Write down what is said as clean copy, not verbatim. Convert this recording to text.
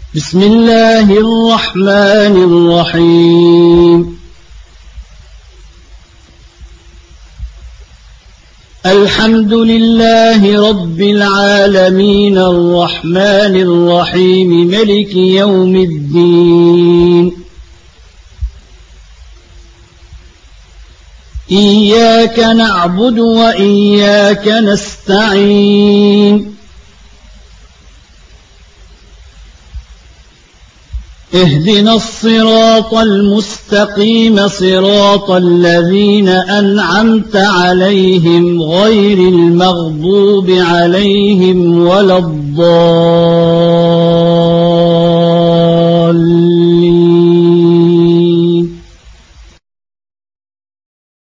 بسم الله الرحمن الرحيم الحمد لله رب العالمين الرحمن الرحيم ملك يوم الدين إياك نعبد وإياك نستعين اهدنا الصراط المستقيم صراط الذين أنعمت عليهم غير المغضوب عليهم ولا الضالين